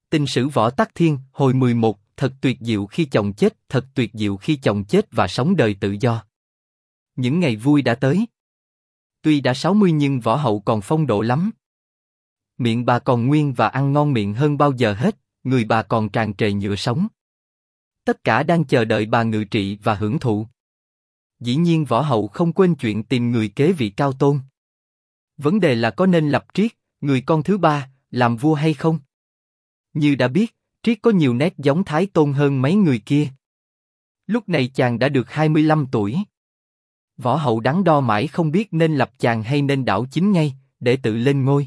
Tình sử Võ Tắc Thiên, hồi 11, thật tuyệt diệu khi chồng chết, thật tuyệt diệu khi chồng chết và sống đời tự do. Những ngày vui đã tới. Tuy đã 60 nhưng Võ Hậu còn phong độ lắm. Miệng bà còn nguyên và ăn ngon miệng hơn bao giờ hết, người bà còn tràn trề nhựa sống. Tất cả đang chờ đợi bà ngự trị và hưởng thụ. Dĩ nhiên Võ Hậu không quên chuyện tìm người kế vị cao tôn. Vấn đề là có nên lập Triết, người con thứ ba, làm vua hay không? Như đã biết, Triết có nhiều nét giống Thái Tôn hơn mấy người kia. Lúc này chàng đã được 25 tuổi. Võ Hậu đắn đo mãi không biết nên lập chàng hay nên đảo chính ngay, để tự lên ngôi.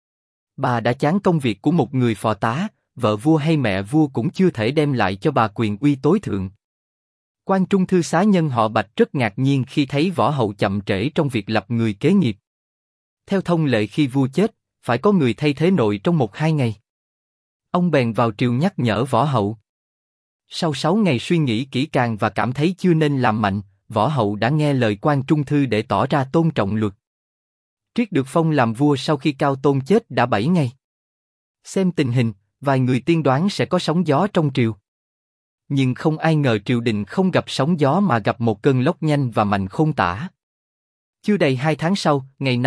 Bà đã chán công việc của một người phò tá, vợ vua hay mẹ vua cũng chưa thể đem lại cho bà quyền uy tối thượng. Quan trung thư xá nhân họ Bạch rất ngạc nhiên khi thấy Võ Hậu chậm trễ trong việc lập người kế nghiệp. Theo thông lệ khi vua chết, phải có người thay thế nội trong 1-2 ngày. Ông bèn vào triều nhắc nhở Võ Hậu. Sau 6 ngày suy nghĩ kỹ càng và cảm thấy chưa nên làm mạnh, Võ Hậu đã nghe lời quan trung thư để tỏ ra tôn trọng luật. Triết được phong làm vua sau khi Cao Tôn chết đã 7 ngày. Xem tình hình, vài người tiên đoán sẽ có sóng gió trong triều. Nhưng không ai ngờ triều đình không gặp sóng gió mà gặp một cơn lốc nhanh và mạnh khôn tả. Chưa đầy 2 tháng sau, ngày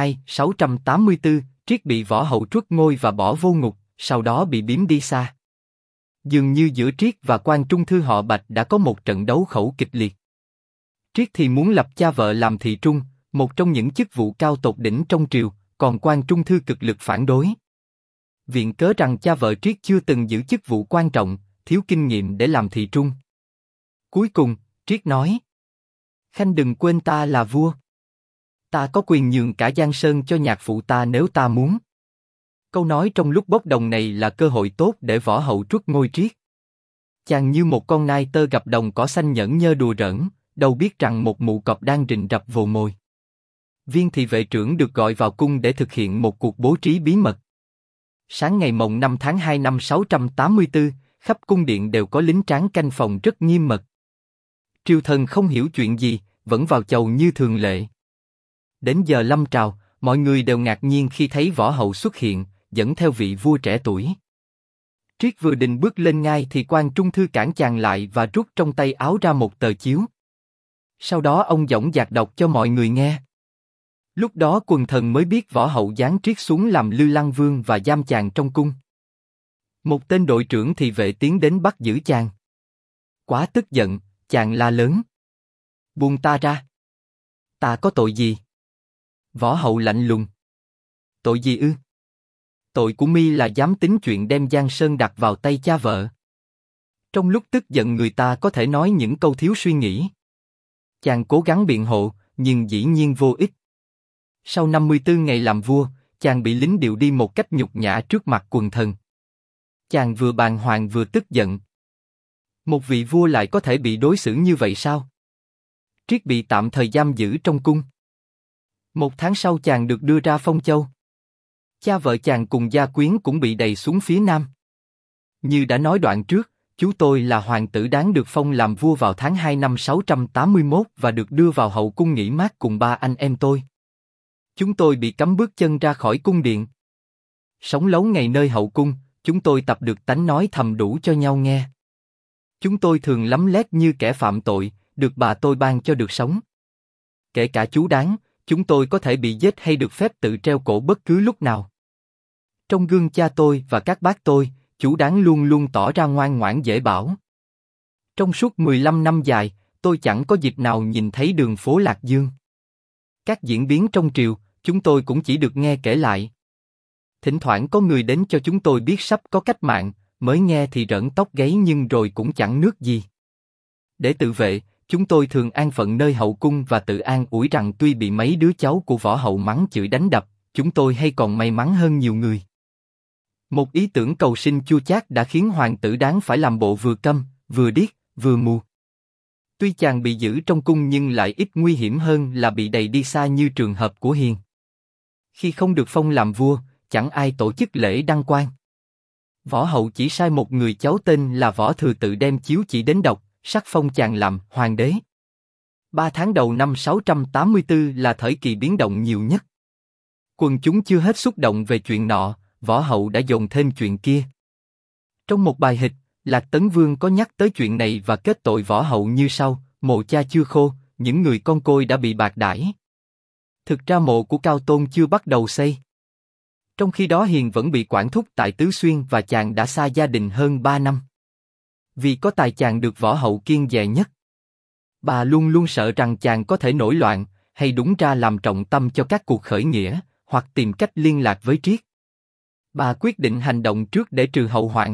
5/2/684, Triết bị Võ Hậu truất ngôi và bỏ vô ngục, sau đó bị biếm đi xa. Dường như giữa Triết và quan trung thư họ Bạch đã có một trận đấu khẩu kịch liệt. Triết thì muốn lập cha vợ làm thị trung, một trong những chức vụ cao tột đỉnh trong triều, còn quan trung thư cực lực phản đối. Viện cớ rằng cha vợ Triết chưa từng giữ chức vụ quan trọng, thiếu kinh nghiệm để làm thị trung. Cuối cùng, Triết nói: Khanh đừng quên ta là vua. Ta có quyền nhường cả Giang Sơn cho nhạc phụ ta nếu ta muốn. Câu nói trong lúc bốc đồng này là cơ hội tốt để Võ Hậu truất ngôi Triết. Chàng như một con nai tơ gặp đồng cỏ xanh nhẫn nhơ đùa giỡn, đâu biết rằng một mụ cọp đang rình rập vồ mồi. Viên thị vệ trưởng được gọi vào cung để thực hiện một cuộc bố trí bí mật. Sáng ngày mồng 5 tháng 2 năm 684, khắp cung điện đều có lính tráng canh phòng rất nghiêm mật. Triều thần không hiểu chuyện gì, vẫn vào chầu như thường lệ. Đến giờ lâm trào, mọi người đều ngạc nhiên khi thấy Võ Hậu xuất hiện, dẫn theo vị vua trẻ tuổi. Triết vừa định bước lên ngai thì quan trung thư cản chàng lại và rút trong tay áo ra một tờ chiếu. Sau đó ông dõng dạc đọc cho mọi người nghe. Lúc đó quần thần mới biết Võ Hậu giáng Triết xuống làm Lư Lăng Vương và giam chàng trong cung. Một tên đội trưởng thị vệ tiến đến bắt giữ chàng. Quá tức giận, chàng la lớn: Buông ta ra! Ta có tội gì? Võ Hậu lạnh lùng: Tội gì ư? Tội của mi là dám tính chuyện đem Giang Sơn đặt vào tay cha vợ. Trong lúc tức giận người ta có thể nói những câu thiếu suy nghĩ. Chàng cố gắng biện hộ, nhưng dĩ nhiên vô ích. Sau 54 ngày làm vua, chàng bị lính điều đi một cách nhục nhã trước mặt quần thần. Chàng vừa bàng hoàng vừa tức giận. Một vị vua lại có thể bị đối xử như vậy sao? Triết bị tạm thời giam giữ trong cung. 1 tháng sau chàng được đưa ra Phong Châu. Cha vợ chàng cùng gia quyến cũng bị đày xuống phía nam. Như đã nói đoạn trước, chú tôi là hoàng tử đáng được phong làm vua vào tháng 2 năm 681 và được đưa vào hậu cung nghỉ mát cùng 3 anh em tôi. Chúng tôi bị cấm bước chân ra khỏi cung điện. Sống lâu ngày nơi hậu cung, chúng tôi tập được tánh nói thầm đủ cho nhau nghe. Chúng tôi thường lấm lét như kẻ phạm tội, được bà tôi ban cho được sống. Kể cả chú Đáng, chúng tôi có thể bị giết hay được phép tự treo cổ bất cứ lúc nào. Trong gương cha tôi và các bác tôi, chú Đáng luôn luôn tỏ ra ngoan ngoãn dễ bảo. Trong suốt 15 năm dài, tôi chẳng có dịp nào nhìn thấy đường phố Lạc Dương. Các diễn biến trong triều, chúng tôi cũng chỉ được nghe kể lại. Thỉnh thoảng có người đến cho chúng tôi biết sắp có cách mạng, mới nghe thì rợn tóc gáy nhưng rồi cũng chẳng nước gì. Để tự vệ, chúng tôi thường an phận nơi hậu cung và tự an ủi rằng tuy bị mấy đứa cháu của Võ Hậu mắng chửi đánh đập, chúng tôi hay còn may mắn hơn nhiều người. Một ý tưởng cầu sinh chua chát đã khiến hoàng tử Đáng phải làm bộ vừa câm, vừa điếc, vừa mù. Tuy chàng bị giữ trong cung nhưng lại ít nguy hiểm hơn là bị đày đi xa như trường hợp của Hiền. Khi không được phong làm vua, chẳng ai tổ chức lễ đăng quang. Võ Hậu chỉ sai một người cháu tên là Võ Thừa Tự đem chiếu chỉ đến đọc, sắc phong chàng làm hoàng đế. 3 tháng đầu năm 684 là thời kỳ biến động nhiều nhất. Quần chúng chưa hết xúc động về chuyện nọ, Võ Hậu đã dồn thêm chuyện kia. Trong một bài hịch, Lạc Tấn Vương có nhắc tới chuyện này và kết tội võ hậu như sau: mộ cha chưa khô, những người con côi đã bị bạc đãi. Thực ra mộ của Cao Tôn chưa bắt đầu xây. Trong khi đó Hiền vẫn bị quản thúc tại Tứ Xuyên và chàng đã xa gia đình hơn 3 năm. Vì có tài chàng được võ hậu kiêng dè nhất. Bà luôn luôn sợ rằng chàng có thể nổi loạn, hay đúng ra làm trọng tâm cho các cuộc khởi nghĩa, hoặc tìm cách liên lạc với Triết. Bà quyết định hành động trước để trừ hậu hoạn.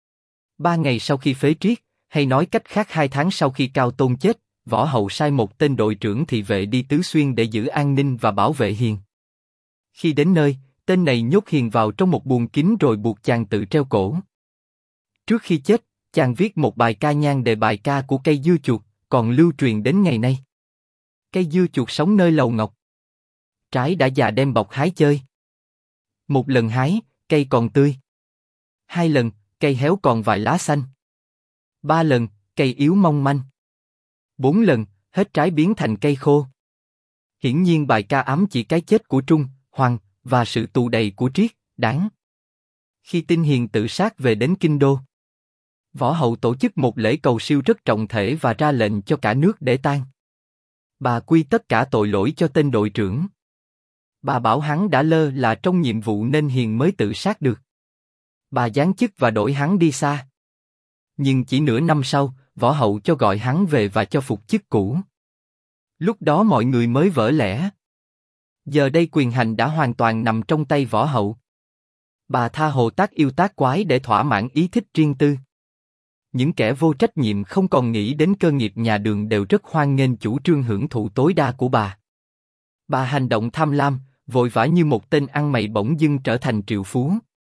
3 ngày sau khi phế Triết, hay nói cách khác 2 tháng sau khi Cao Tôn chết, võ hậu sai một tên đội trưởng thị vệ đi Tứ Xuyên để giữ an ninh và bảo vệ Hiền. Khi đến nơi, tên này nhốt Hiền vào trong một buồng kín rồi buộc chàng tự treo cổ. Trước khi chết, chàng viết một bài ca nhan đề bài ca của cây dưa chuột, còn lưu truyền đến ngày nay. Cây dưa chuột sống nơi lầu ngọc. Trái đã già đem bọc hái chơi. Một lần hái, cây còn tươi. 2 lần, cây héo còn vài lá xanh. 3 lần, cây yếu mong manh. 4 lần, hết trái biến thành cây khô. Hiển nhiên bài ca ám chỉ cái chết của Trung, Hoàng và sự tù đầy của Triết, Đáng. Khi tin Hiền tự sát về đến Kinh Đô, võ hậu tổ chức một lễ cầu siêu rất trọng thể và ra lệnh cho cả nước để tang. Bà quy tất cả tội lỗi cho tên đội trưởng. Bà bảo hắn đã lơ là trong nhiệm vụ nên Hiền mới tự sát được. Bà giáng chức và đổi hắn đi xa. Nhưng chỉ nửa năm sau, võ hậu cho gọi hắn về và cho phục chức cũ. Lúc đó mọi người mới vỡ lẽ. Giờ đây quyền hành đã hoàn toàn nằm trong tay võ hậu. Bà tha hồ tác yêu tác quái để thỏa mãn ý thích riêng tư. Những kẻ vô trách nhiệm không còn nghĩ đến cơ nghiệp nhà Đường đều rất hoan nghênh chủ trương hưởng thụ tối đa của bà. Bà hành động tham lam, vội vã như một tên ăn mày bỗng dưng trở thành triệu phú.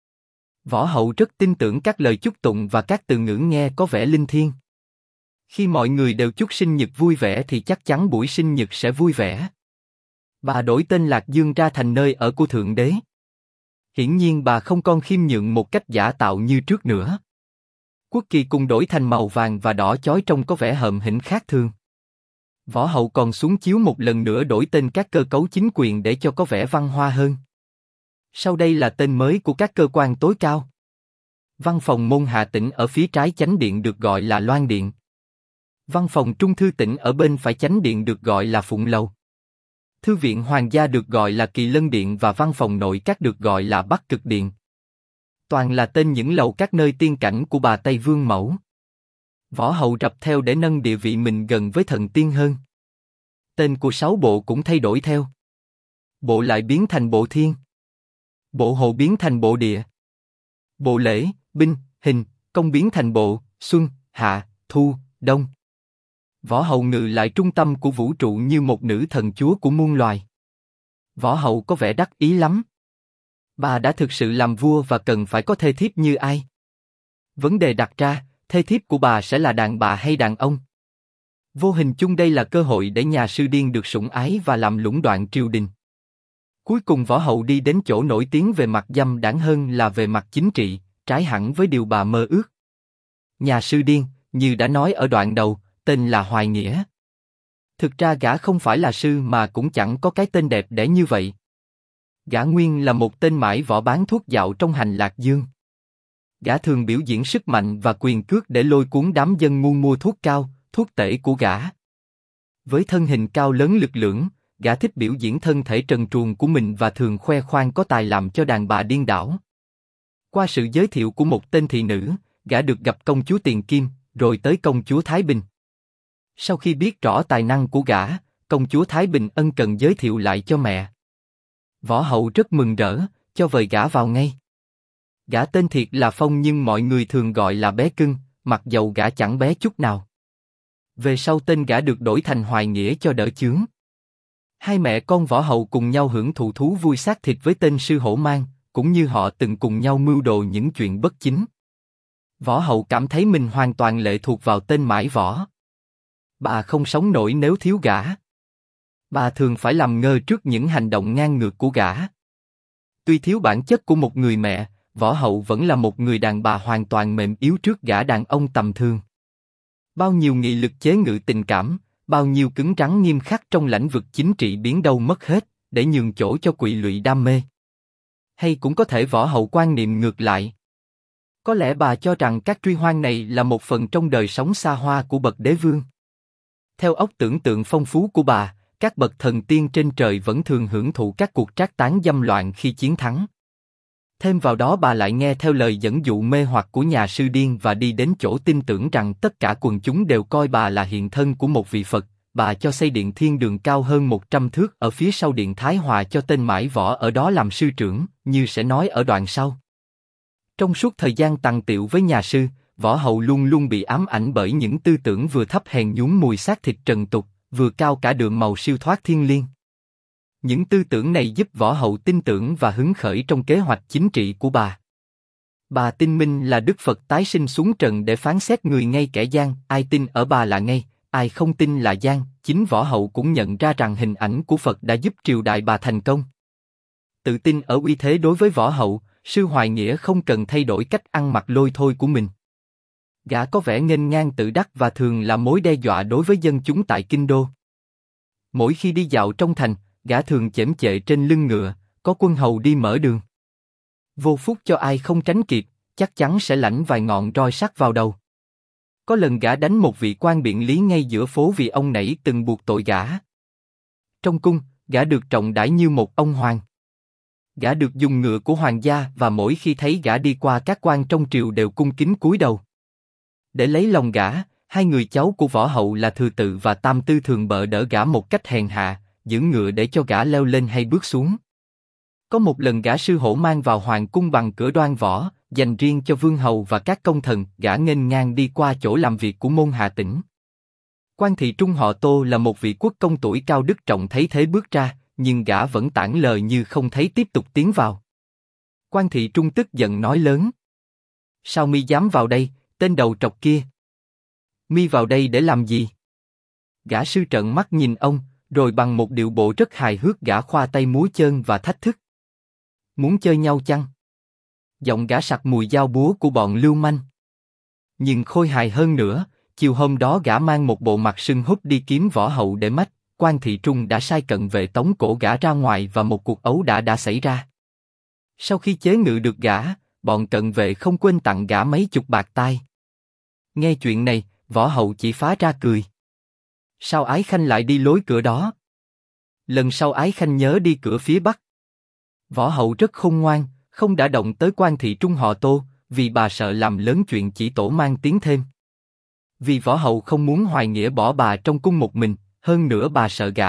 Võ hậu rất tin tưởng các lời chúc tụng và các từ ngữ nghe có vẻ linh thiêng. Khi mọi người đều chúc sinh nhật vui vẻ thì chắc chắn buổi sinh nhật sẽ vui vẻ. Bà đổi tên Lạc Dương ra thành nơi ở của Thượng Đế. Hiển nhiên bà không còn khiêm nhượng một cách giả tạo như trước nữa. Quốc kỳ cùng đổi thành màu vàng và đỏ chói trông có vẻ hợm hĩnh khác thường. Võ hậu còn xuống chiếu một lần nữa đổi tên các cơ cấu chính quyền để cho có vẻ văn hoa hơn. Sau đây là tên mới của các cơ quan tối cao. Văn phòng Môn Hạ Tỉnh ở phía trái chánh điện được gọi là Loan Điện. Văn phòng Trung Thư Tỉnh ở bên phải chánh điện được gọi là Phụng Lầu. Thư viện Hoàng gia được gọi là Kỳ Lân Điện và văn phòng nội các được gọi là Bắc Cực Điện. Toàn là tên những lầu các nơi tiên cảnh của bà Tây Vương Mẫu. Võ hậu rập theo để nâng địa vị mình gần với thần tiên hơn. Tên của 6 bộ cũng thay đổi theo. Bộ lại biến thành Bộ Thiên. Bộ Hồ biến thành Bộ Địa. Bộ Lễ, Binh, Hình, Công biến thành Bộ Xuân, Hạ, Thu, Đông. Võ hậu ngự lại trung tâm của vũ trụ như một nữ thần chúa của muôn loài. Võ hậu có vẻ đắc ý lắm. Bà đã thực sự làm vua và cần phải có thê thiếp như ai? Vấn đề đặt ra, thê thiếp của bà sẽ là đàn bà hay đàn ông? Vô hình chung đây là cơ hội để nhà sư điên được sủng ái và làm lũng đoạn triều đình. Cuối cùng võ hậu đi đến chỗ nổi tiếng về mặt dâm đãng hơn là về mặt chính trị, trái hẳn với điều bà mơ ước. Nhà sư điên, như đã nói ở đoạn đầu, tên là Hoài Nghĩa. Thực ra gã không phải là sư mà cũng chẳng có cái tên đẹp đẽ như vậy. Gã nguyên là một tên mãi võ bán thuốc dạo trong hành Lạc Dương. Gã thường biểu diễn sức mạnh và quyền cước để lôi cuốn đám dân ngu mua thuốc cao, thuốc tể của gã. Với thân hình cao lớn lực lưỡng, gã thích biểu diễn thân thể trần truồng của mình và thường khoe khoang có tài làm cho đàn bà điên đảo. Qua sự giới thiệu của một tên thị nữ, gã được gặp công chúa Tiền Kim, rồi tới công chúa Thái Bình. Sau khi biết rõ tài năng của gã, công chúa Thái Bình ân cần giới thiệu lại cho mẹ. Võ hậu rất mừng rỡ, cho vời gã vào ngay. Gã tên thiệt là Phong nhưng mọi người thường gọi là bé cưng, mặc dầu gã chẳng bé chút nào. Về sau tên gã được đổi thành Hoài Nghĩa cho đỡ chướng. Hai mẹ con võ hậu cùng nhau hưởng thụ thú vui xác thịt với tên sư hổ mang, cũng như họ từng cùng nhau mưu đồ những chuyện bất chính. Võ hậu cảm thấy mình hoàn toàn lệ thuộc vào tên Mãi Võ. Bà không sống nổi nếu thiếu gã. Bà thường phải làm ngơ trước những hành động ngang ngược của gã. Tuy thiếu bản chất của một người mẹ, võ hậu vẫn là một người đàn bà hoàn toàn mềm yếu trước gã đàn ông tầm thường. Bao nhiêu nghị lực chế ngự tình cảm, bao nhiêu cứng rắn nghiêm khắc trong lĩnh vực chính trị biến đâu mất hết, để nhường chỗ cho quỵ lụy đam mê. Hay cũng có thể võ hậu quan niệm ngược lại. Có lẽ bà cho rằng các truy hoang này là một phần trong đời sống xa hoa của bậc đế vương. Theo óc tưởng tượng phong phú của bà, các bậc thần tiên trên trời vẫn thường hưởng thụ các cuộc trác tán dâm loạn khi chiến thắng. Thêm vào đó bà lại nghe theo lời dẫn dụ mê hoặc của nhà sư điên và đi đến chỗ tin tưởng rằng tất cả quần chúng đều coi bà là hiện thân của một vị Phật. Bà cho xây điện thiên đường cao hơn 100 thước ở phía sau điện Thái Hòa cho tên mãi võ ở đó làm sư trưởng, như sẽ nói ở đoạn sau. Trong suốt thời gian tằng tiệu với nhà sư, võ hậu luôn luôn bị ám ảnh bởi những tư tưởng vừa thấp hèn nhún mùi xác thịt trần tục, vừa cao cả đường màu siêu thoát thiên liêng. Những tư tưởng này giúp võ hậu tin tưởng và hứng khởi trong kế hoạch chính trị của bà. Bà tin Minh là Đức Phật tái sinh xuống trần để phán xét người ngay kẻ gian, ai tin ở bà là ngay, ai không tin là gian. Chính võ hậu cũng nhận ra rằng hình ảnh của Phật đã giúp triều đại bà thành công. Tự tin ở uy thế đối với võ hậu, sư Hoài Nghĩa không cần thay đổi cách ăn mặc lôi thôi của mình. Gã có vẻ nghênh ngang tự đắc và thường là mối đe dọa đối với dân chúng tại kinh đô. Mỗi khi đi dạo trong thành, gã thường chễm chệ trên lưng ngựa, có quân hầu đi mở đường. Vô phúc cho ai không tránh kịp, chắc chắn sẽ lãnh vài ngọn roi sắt vào đầu. Có lần gã đánh một vị quan biện lý ngay giữa phố vì ông nãy từng buộc tội gã. Trong cung, gã được trọng đãi như một ông hoàng. Gã được dùng ngựa của hoàng gia và mỗi khi thấy gã đi qua các quan trong triều đều cung kính cúi đầu. Để lấy lòng gã, hai người cháu của võ hậu là Thừa Tự và Tam Tư thường bợ đỡ gã một cách hèn hạ, giữ ngựa để cho gã leo lên hay bước xuống. Có một lần gã sư hổ mang vào hoàng cung bằng cửa đoan võ, dành riêng cho vương hầu và các công thần, gã nghênh ngang đi qua chỗ làm việc của môn hạ tỉnh. Quan thị trung họ Tô là một vị quốc công tuổi cao đức trọng thấy thế bước ra, nhưng gã vẫn tản lờ như không thấy tiếp tục tiến vào. Quan thị trung tức giận nói lớn: Sao mi dám vào đây, tên đầu trọc kia? Mi vào đây để làm gì? Gã sư trợn mắt nhìn ông, rồi bằng một điệu bộ rất hài hước gã khoa tay múa chân và thách thức. Muốn chơi nhau chăng? Giọng gã sặc mùi dao búa của bọn lưu manh. Nhưng khôi hài hơn nữa, chiều hôm đó gã mang một bộ mặt sưng húp đi kiếm võ hậu để mách. Quan thị trung đã sai cận vệ tống cổ gã ra ngoài và một cuộc ấu đả đã xảy ra. Sau khi chế ngự được gã, bọn cận vệ không quên tặng gã mấy chục bạc tai. Nghe chuyện này, võ hậu chỉ phá ra cười. Sao Ái Khanh lại đi lối cửa đó? Lần sau Ái Khanh nhớ đi cửa phía bắc. Võ hậu rất khôn ngoan, không đã động tới quan thị trung họ Tô, vì bà sợ làm lớn chuyện chỉ tổ mang tiếng thêm. Vì võ hậu không muốn Hoài Nghĩa bỏ bà trong cung một mình, hơn nữa bà sợ gã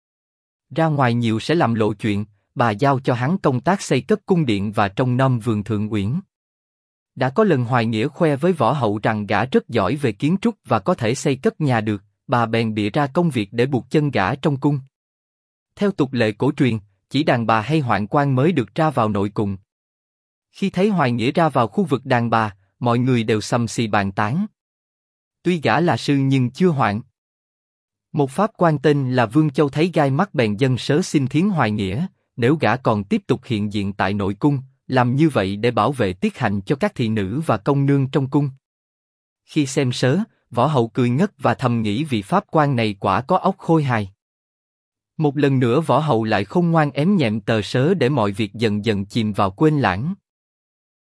ra ngoài nhiều sẽ làm lộ chuyện, bà giao cho hắn công tác xây cất cung điện và trông nom vườn thượng uyển. Đã có lần Hoài Nghĩa khoe với võ hậu rằng gã rất giỏi về kiến trúc và có thể xây cất nhà được, bà bèn bịa ra công việc để buộc chân gã trong cung. Theo tục lệ cổ truyền, chỉ đàn bà hay hoạn quan mới được ra vào nội cung. Khi thấy Hoài Nghĩa ra vào khu vực đàn bà, mọi người đều xầm xì bàn tán. Tuy gã là sư nhưng chưa hoạn. Một pháp quan tên là Vương Châu thấy gai mắt bèn dâng sớ xin thiến Hoài Nghĩa, nếu gã còn tiếp tục hiện diện tại nội cung, làm như vậy để bảo vệ tiết hạnh cho các thị nữ và công nương trong cung. Khi xem sớ, võ hậu cười ngất và thầm nghĩ vị pháp quan này quả có óc khôi hài. Một lần nữa võ hậu lại khôn ngoan ém nhẹm tờ sớ để mọi việc dần dần chìm vào quên lãng.